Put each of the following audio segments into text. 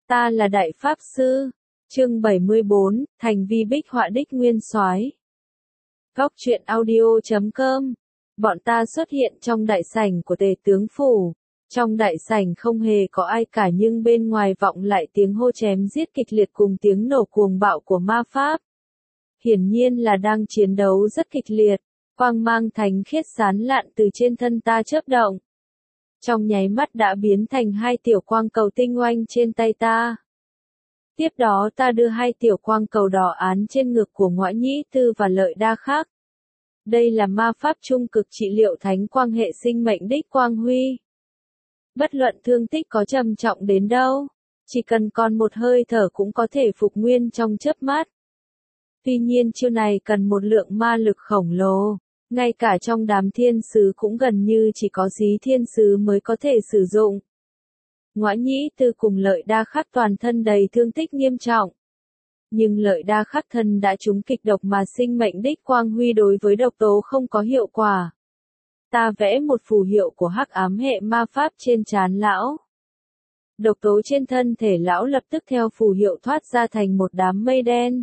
Ta là Đại Pháp Sư. Chương 74, Thành vi bích họa đích nguyên soái. Góc truyện audio.com. Bọn ta xuất hiện trong đại sảnh của Tề tướng phủ. Trong đại sảnh không hề có ai cả, nhưng bên ngoài vọng lại tiếng hô chém giết kịch liệt cùng tiếng nổ cuồng bạo của ma pháp. Hiển nhiên là đang chiến đấu rất kịch liệt. Quang mang thánh khiết sán lạn từ trên thân ta chớp động. Trong nháy mắt đã biến thành hai tiểu quang cầu tinh oanh trên tay ta. Tiếp đó ta đưa hai tiểu quang cầu đỏ án trên ngực của Ngõa Nhĩ Tư và Lợi Đa Khắc. Đây là ma pháp trung cực trị liệu thánh quang hệ sinh mệnh đích quang huy. Bất luận thương tích có trầm trọng đến đâu, chỉ cần còn một hơi thở cũng có thể phục nguyên trong chớp mắt. Tuy nhiên chiêu này cần một lượng ma lực khổng lồ, ngay cả trong đám thiên sứ cũng gần như chỉ có Dí thiên sứ mới có thể sử dụng. Ngõa Nhĩ Tư cùng Lợi Đa Khắc toàn thân đầy thương tích nghiêm trọng. Nhưng Lợi Đa Khắc thân đã trúng kịch độc mà sinh mệnh đích quang huy đối với độc tố không có hiệu quả. Ta vẽ một phù hiệu của hắc ám hệ ma pháp trên trán lão. Độc tố trên thân thể lão lập tức theo phù hiệu thoát ra thành một đám mây đen.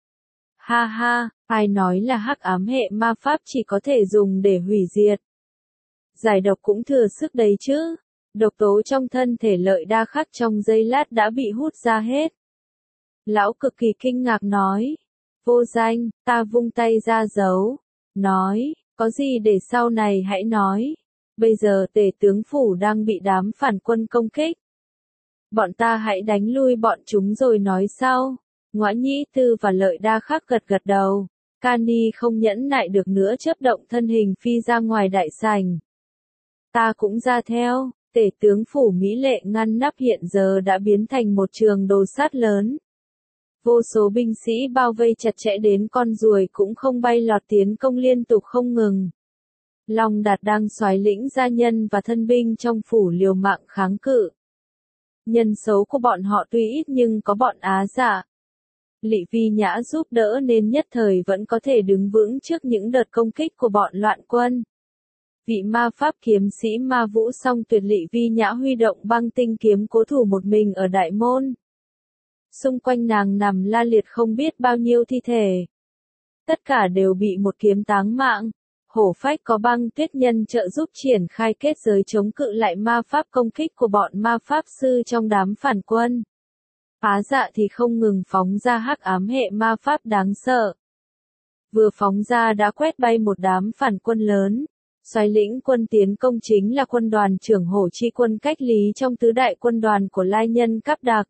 Ha ha, ai nói là hắc ám hệ ma pháp chỉ có thể dùng để hủy diệt. Giải độc cũng thừa sức đấy chứ. Độc tố trong thân thể Lợi Đa Khắc trong giây lát đã bị hút ra hết. Lão cực kỳ kinh ngạc nói. Vô danh, ta vung tay ra giấu. Nói, có gì để sau này hãy nói. Bây giờ Tề tướng phủ đang bị đám phản quân công kích. Bọn ta hãy đánh lui bọn chúng rồi nói sau. Ngõa Nhĩ Tư và Lợi Đa Khắc gật gật đầu. Cani không nhẫn nại được nữa chớp động thân hình phi ra ngoài đại sảnh. Ta cũng ra theo. Tể tướng phủ mỹ lệ ngăn nắp hiện giờ đã biến thành một trường đồ sát lớn. Vô số binh sĩ bao vây chặt chẽ đến con ruồi cũng không bay lọt tiến công liên tục không ngừng. Long Đạt đang soái lĩnh gia nhân và thân binh trong phủ liều mạng kháng cự. Nhân số của bọn họ tuy ít nhưng có bọn Á Dạ, Lị Vi Nhã giúp đỡ nên nhất thời vẫn có thể đứng vững trước những đợt công kích của bọn loạn quân. Vị ma pháp kiếm sĩ ma vũ song tuyệt Lị Vi Nhã huy động băng tinh kiếm cố thủ một mình ở đại môn. Xung quanh nàng nằm la liệt không biết bao nhiêu thi thể. Tất cả đều bị một kiếm táng mạng. Hổ Phách có băng tuyết nhân trợ giúp triển khai kết giới chống cự lại ma pháp công kích của bọn ma pháp sư trong đám phản quân. Á Dạ thì không ngừng phóng ra hắc ám hệ ma pháp đáng sợ. Vừa phóng ra đã quét bay một đám phản quân lớn. Soái lĩnh quân tiến công chính là quân đoàn trưởng Hổ Chi quân Cách Lý trong tứ đại quân đoàn của Lai Nhân Cáp Đặc.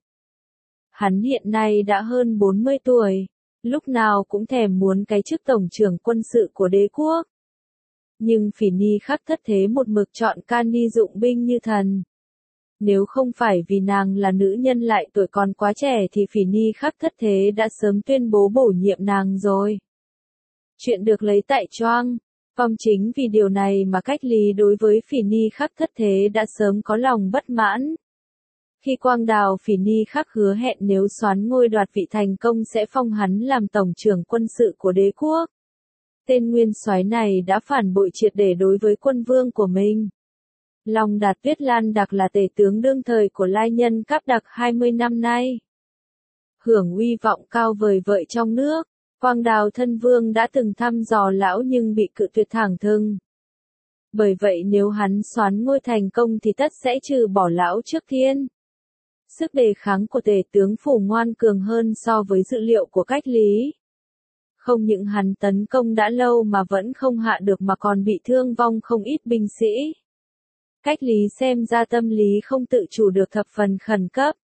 Hắn hiện nay đã hơn 40 tuổi, lúc nào cũng thèm muốn cái chức tổng trưởng quân sự của đế quốc. Nhưng Phỉ Ni Khắc thất thế một mực chọn Cani dụng binh như thần. Nếu không phải vì nàng là nữ nhân lại tuổi còn quá trẻ thì Phỉ Ni Khắc thất thế đã sớm tuyên bố bổ nhiệm nàng rồi. Chuyện được lấy tại Choang. Vòng chính vì điều này mà Cách Lý đối với Phỉ Ni Khắc thất thế đã sớm có lòng bất mãn. Khi Quang Đào Phỉ Ni Khắc hứa hẹn nếu soán ngôi đoạt vị thành công sẽ phong hắn làm tổng trưởng quân sự của đế quốc. Tên nguyên soái này đã phản bội triệt để đối với quân vương của mình. Long Đạt Tuyết Lan Đặc là tể tướng đương thời của Lai Nhân Cáp Đặc 20 năm nay. Hưởng uy vọng cao vời vợi trong nước. Quang Đào thân vương đã từng thăm dò lão nhưng bị cự tuyệt thẳng thừng. Bởi vậy nếu hắn soán ngôi thành công thì tất sẽ trừ bỏ lão trước tiên. Sức đề kháng của tể tướng phủ ngoan cường hơn so với dự liệu của Cách Lý. Không những hắn tấn công đã lâu mà vẫn không hạ được mà còn bị thương vong không ít binh sĩ. Cách Lý xem ra tâm lý không tự chủ được thập phần khẩn cấp.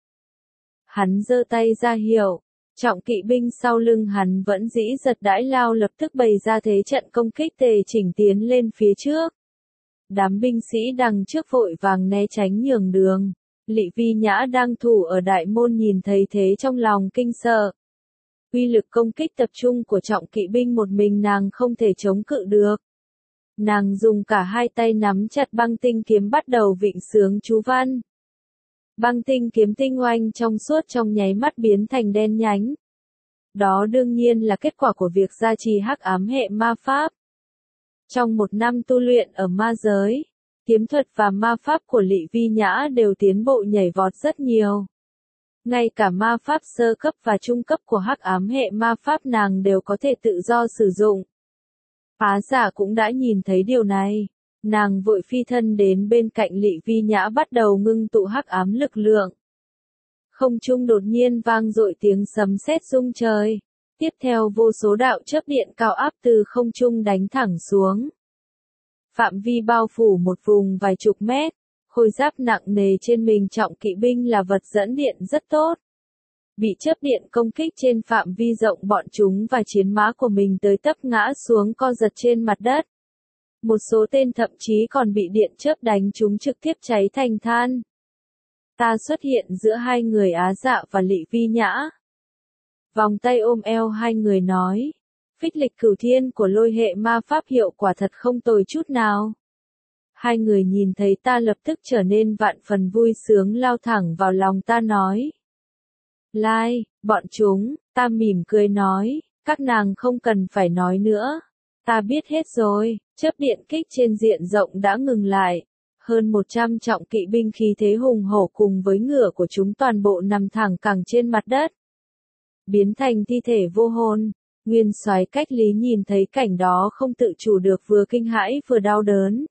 Hắn giơ tay ra hiệu. Trọng kỵ binh sau lưng hắn vẫn dĩ giật đãi lao lập tức bày ra thế trận công kích tề chỉnh tiến lên phía trước. Đám binh sĩ đằng trước vội vàng né tránh nhường đường. Lị Vi Nhã đang thủ ở đại môn nhìn thấy thế trong lòng kinh sợ. Uy lực công kích tập trung của trọng kỵ binh một mình nàng không thể chống cự được. Nàng dùng cả hai tay nắm chặt băng tinh kiếm bắt đầu vịnh sướng chú văn. Băng tinh kiếm tinh oanh trong suốt trong nháy mắt biến thành đen nhánh. Đó đương nhiên là kết quả của việc gia trì hắc ám hệ ma pháp. Trong một năm tu luyện ở ma giới, kiếm thuật và ma pháp của Lị Vi Nhã đều tiến bộ nhảy vọt rất nhiều. Ngay cả ma pháp sơ cấp và trung cấp của hắc ám hệ ma pháp nàng đều có thể tự do sử dụng. Á giả cũng đã nhìn thấy điều này. Nàng vội phi thân đến bên cạnh Lị Vi Nhã bắt đầu ngưng tụ hắc ám lực lượng. Không trung đột nhiên vang dội tiếng sấm sét rung trời. Tiếp theo vô số đạo chớp điện cao áp từ không trung đánh thẳng xuống. Phạm vi bao phủ một vùng vài chục mét. Khôi giáp nặng nề trên mình trọng kỵ binh là vật dẫn điện rất tốt. Bị chớp điện công kích trên phạm vi rộng, bọn chúng và chiến mã của mình tới tấp ngã xuống co giật trên mặt đất. Một số tên thậm chí còn bị điện chớp đánh chúng trực tiếp cháy thành than. Ta xuất hiện giữa hai người Á Dạ và Lị Vi Nhã. Vòng tay ôm eo hai người nói. Phích lịch cửu thiên của lôi hệ ma pháp hiệu quả thật không tồi chút nào. Hai người nhìn thấy ta lập tức trở nên vạn phần vui sướng, lao thẳng vào lòng ta nói. Lai, bọn chúng, ta mỉm cười nói, các nàng không cần phải nói nữa. Ta biết hết rồi, chớp điện kích trên diện rộng đã ngừng lại. Hơn 100 trọng kỵ binh khí thế hùng hổ cùng với ngựa của chúng toàn bộ nằm thẳng cẳng trên mặt đất. Biến thành thi thể vô hồn. Nguyên soái Cách Lý nhìn thấy cảnh đó không tự chủ được, vừa kinh hãi vừa đau đớn.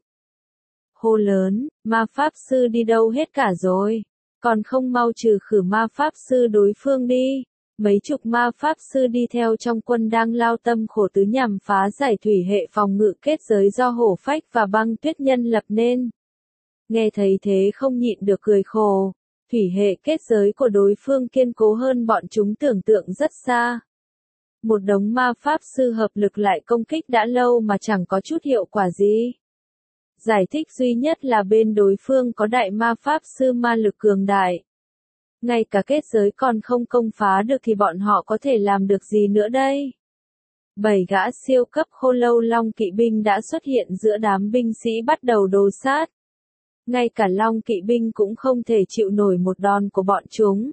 Hô lớn, ma pháp sư đi đâu hết cả rồi? Còn không mau trừ khử ma pháp sư đối phương đi. Mấy chục ma pháp sư đi theo trong quân đang lao tâm khổ tứ nhằm phá giải thủy hệ phòng ngự kết giới do hổ phách và băng tuyết nhân lập nên. Nghe thấy thế không nhịn được cười khổ. Thủy hệ kết giới của đối phương kiên cố hơn bọn chúng tưởng tượng rất xa. Một đống ma pháp sư hợp lực lại công kích đã lâu mà chẳng có chút hiệu quả gì. Giải thích duy nhất là bên đối phương có đại ma pháp sư ma lực cường đại. Ngay cả kết giới còn không công phá được thì bọn họ có thể làm được gì nữa đây? 7 gã siêu cấp khô lâu long kỵ binh đã xuất hiện giữa đám binh sĩ bắt đầu đồ sát. Ngay cả long kỵ binh cũng không thể chịu nổi một đòn của bọn chúng.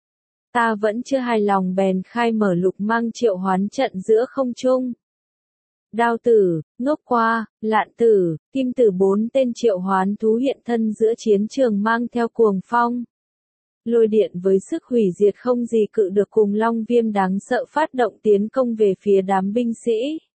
Ta vẫn chưa hài lòng bèn khai mở lục mang triệu hoán trận giữa không trung. Đao tử, ngốc qua, lạn tử, kim tử, 4 tên triệu hoán thú hiện thân giữa chiến trường mang theo cuồng phong. Lôi điện với sức hủy diệt không gì cự được cùng long viêm đáng sợ phát động tiến công về phía đám binh sĩ.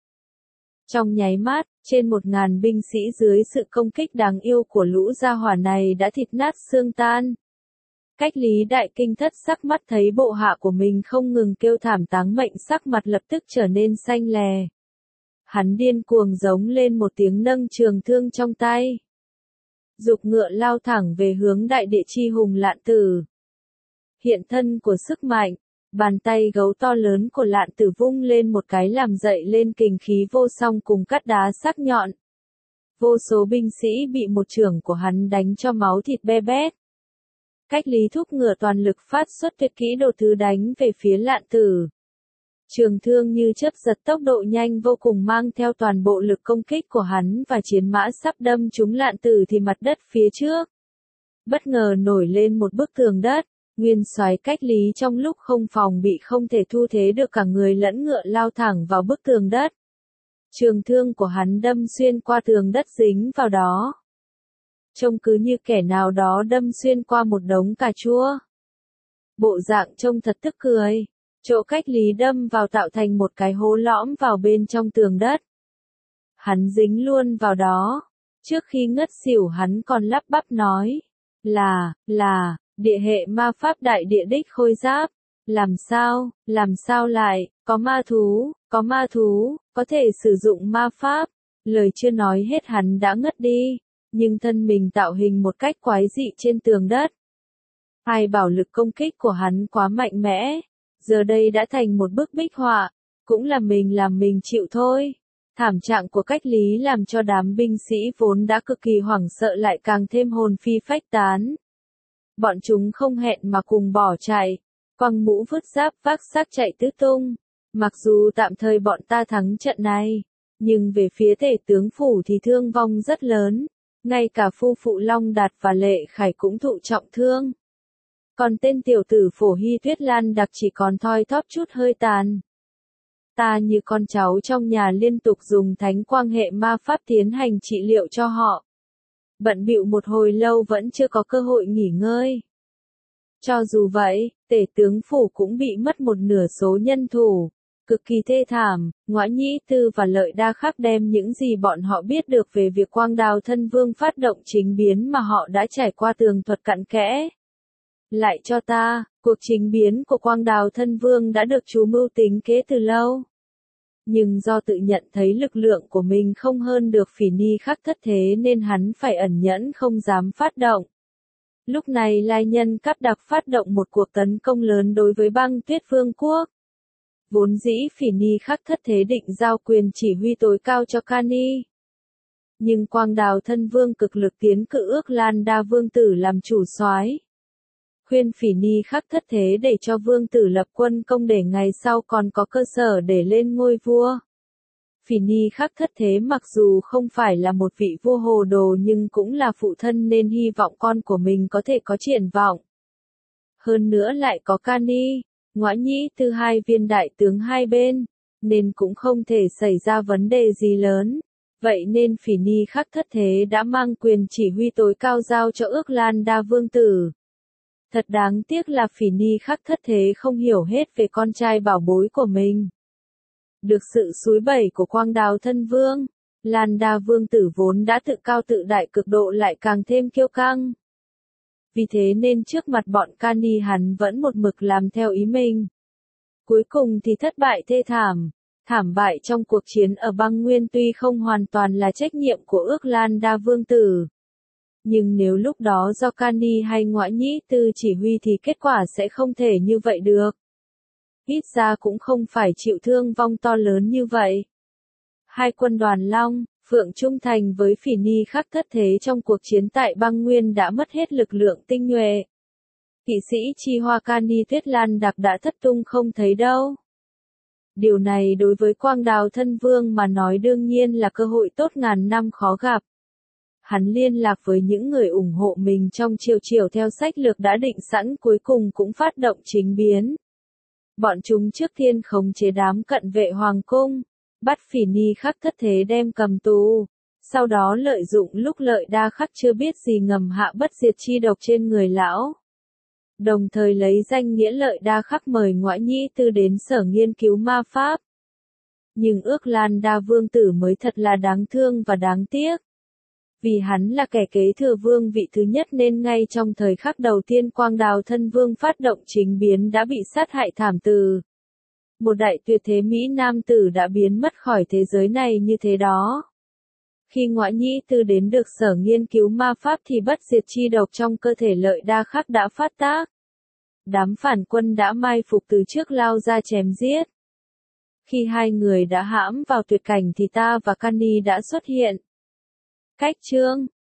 Trong nháy mắt, trên 1000 binh sĩ dưới sự công kích đáng yêu của lũ gia hỏa này đã thịt nát xương tan. Cách Lý đại kinh thất sắc, mắt thấy bộ hạ của mình không ngừng kêu thảm táng mệnh, sắc mặt lập tức trở nên xanh lè. Hắn điên cuồng giống lên một tiếng, nâng trường thương trong tay. Dục ngựa lao thẳng về hướng đại địa chi hùng Lạn Tử. Hiện thân của sức mạnh, bàn tay gấu to lớn của Lạn Tử vung lên một cái làm dậy lên kình khí vô song cùng cắt đá sắc nhọn. Vô số binh sĩ bị một chưởng của hắn đánh cho máu thịt be bét. Cách Lý thúc ngựa toàn lực phát xuất tuyệt kỹ đồ thứ đánh về phía Lạn Tử. Trường thương như chớp giật, tốc độ nhanh vô cùng, mang theo toàn bộ lực công kích của hắn và chiến mã sắp đâm trúng Lạn Tử thì mặt đất phía trước bất ngờ nổi lên một bức tường đất. Nguyên soái Cách Lý trong lúc không phòng bị không thể thu thế được, cả người lẫn ngựa lao thẳng vào bức tường đất. Trường thương của hắn đâm xuyên qua tường đất dính vào đó. Trông cứ như kẻ nào đó đâm xuyên qua một đống cà chua. Bộ dạng trông thật tức cười. Chỗ Cách Lý đâm vào tạo thành một cái hố lõm vào bên trong tường đất. Hắn dính luôn vào đó. Trước khi ngất xỉu hắn còn lắp bắp nói. Là, địa hệ ma pháp đại địa đích khôi giáp. Làm sao lại, có ma thú, có thể sử dụng ma pháp. Lời chưa nói hết hắn đã ngất đi. Nhưng thân mình tạo hình một cách quái dị trên tường đất. Ai bảo lực công kích của hắn quá mạnh mẽ. Giờ đây đã thành một bức bích họa, cũng là mình chịu thôi. Thảm trạng của Cách Lý làm cho đám binh sĩ vốn đã cực kỳ hoảng sợ lại càng thêm hồn phi phách tán. Bọn chúng không hẹn mà cùng bỏ chạy, quăng mũ vứt giáp vác xác chạy tứ tung. Mặc dù tạm thời bọn ta thắng trận này, nhưng về phía tể tướng phủ thì thương vong rất lớn. Ngay cả phu phụ Long Đạt và Lệ Khải cũng thụ trọng thương. Còn tên tiểu tử Phổ Hy Tuyết Lan Đặc chỉ còn thoi thóp chút hơi tàn. Ta như con cháu trong nhà liên tục dùng thánh quang hệ ma pháp tiến hành trị liệu cho họ. Bận bịu một hồi lâu vẫn chưa có cơ hội nghỉ ngơi. Cho dù vậy, tể tướng phủ cũng bị mất một nửa số nhân thủ. Cực kỳ thê thảm, Ngõa Nhĩ Tư và Lợi Đa Khắc đem những gì bọn họ biết được về việc Quang Đào Thân Vương phát động chính biến mà họ đã trải qua tường thuật cặn kẽ. Lại cho ta, cuộc chính biến của Quang Đào Thân Vương đã được chú mưu tính kế từ lâu. Nhưng do tự nhận thấy lực lượng của mình không hơn được Phỉ Ni Khắc Thất Thế nên hắn phải ẩn nhẫn không dám phát động. Lúc này Lai Nhân Cáp Đặc phát động một cuộc tấn công lớn đối với Băng Tuyết Vương quốc. Vốn dĩ Phỉ Ni Khắc Thất Thế định giao quyền chỉ huy tối cao cho Kani. Nhưng Quang Đào Thân Vương cực lực tiến cử ước Lan Đa Vương Tử làm chủ soái, khuyên Phỉ Ni Khắc Thất Thế để cho Vương Tử lập quân công để ngày sau còn có cơ sở để lên ngôi vua. Phỉ Ni Khắc Thất Thế mặc dù không phải là một vị vua hồ đồ nhưng cũng là phụ thân nên hy vọng con của mình có thể có triển vọng. Hơn nữa lại có Kani, Ngõa Nhĩ Tư hai viên đại tướng hai bên, nên cũng không thể xảy ra vấn đề gì lớn. Vậy nên Phỉ Ni Khắc Thất Thế đã mang quyền chỉ huy tối cao giao cho ước Lan Đa Vương Tử. Thật đáng tiếc là Phỉ Ni Khắc Thất Thế không hiểu hết về con trai bảo bối của mình. Được sự xúi bẩy của Quang Đào Thân Vương, Lan Đa Vương Tử vốn đã tự cao tự đại cực độ lại càng thêm kiêu căng. Vì thế nên trước mặt bọn Kani hắn vẫn một mực làm theo ý mình. Cuối cùng thì thất bại thê thảm. Thảm bại trong cuộc chiến ở băng nguyên tuy không hoàn toàn là trách nhiệm của ước Lan Đa Vương Tử. Nhưng nếu lúc đó do Kani hay Ngõa Nhĩ Tư chỉ huy thì kết quả sẽ không thể như vậy được. Ít ra cũng không phải chịu thương vong to lớn như vậy. Hai quân đoàn Long, Phượng trung thành với Phỉ Ni Khắc Thất Thế trong cuộc chiến tại băng nguyên đã mất hết lực lượng tinh nhuệ. Kỵ sĩ chi hoa Kani Tuyết Lan Đặc đã thất tung không thấy đâu. Điều này đối với Quang Đào Thân Vương mà nói đương nhiên là cơ hội tốt ngàn năm khó gặp. Hắn liên lạc với những người ủng hộ mình trong chiều theo sách lược đã định sẵn cuối cùng cũng phát động chính biến. Bọn chúng trước tiên khống chế đám cận vệ hoàng cung, bắt Phỉ Ni Khắc Thất Thế đem cầm tù, sau đó lợi dụng lúc Lợi Đa Khắc chưa biết gì ngầm hạ bất diệt chi độc trên người lão. Đồng thời lấy danh nghĩa Lợi Đa Khắc mời Ngõa Nhĩ Tư đến sở nghiên cứu ma pháp. Nhưng ước Lan Đa Vương Tử mới thật là đáng thương và đáng tiếc. Vì hắn là kẻ kế thừa vương vị thứ nhất nên ngay trong thời khắc đầu tiên Quang Đào Thân Vương phát động chính biến đã bị sát hại thảm từ. Một đại tuyệt thế Mỹ Nam tử đã biến mất khỏi thế giới này như thế đó. Khi Ngõa Nhĩ Tư đến được sở nghiên cứu ma pháp thì bất diệt chi độc trong cơ thể Lợi Đa Khắc đã phát tác. Đám phản quân đã mai phục từ trước lao ra chém giết. Khi hai người đã hãm vào tuyệt cảnh thì ta và Kani đã xuất hiện. Cách chương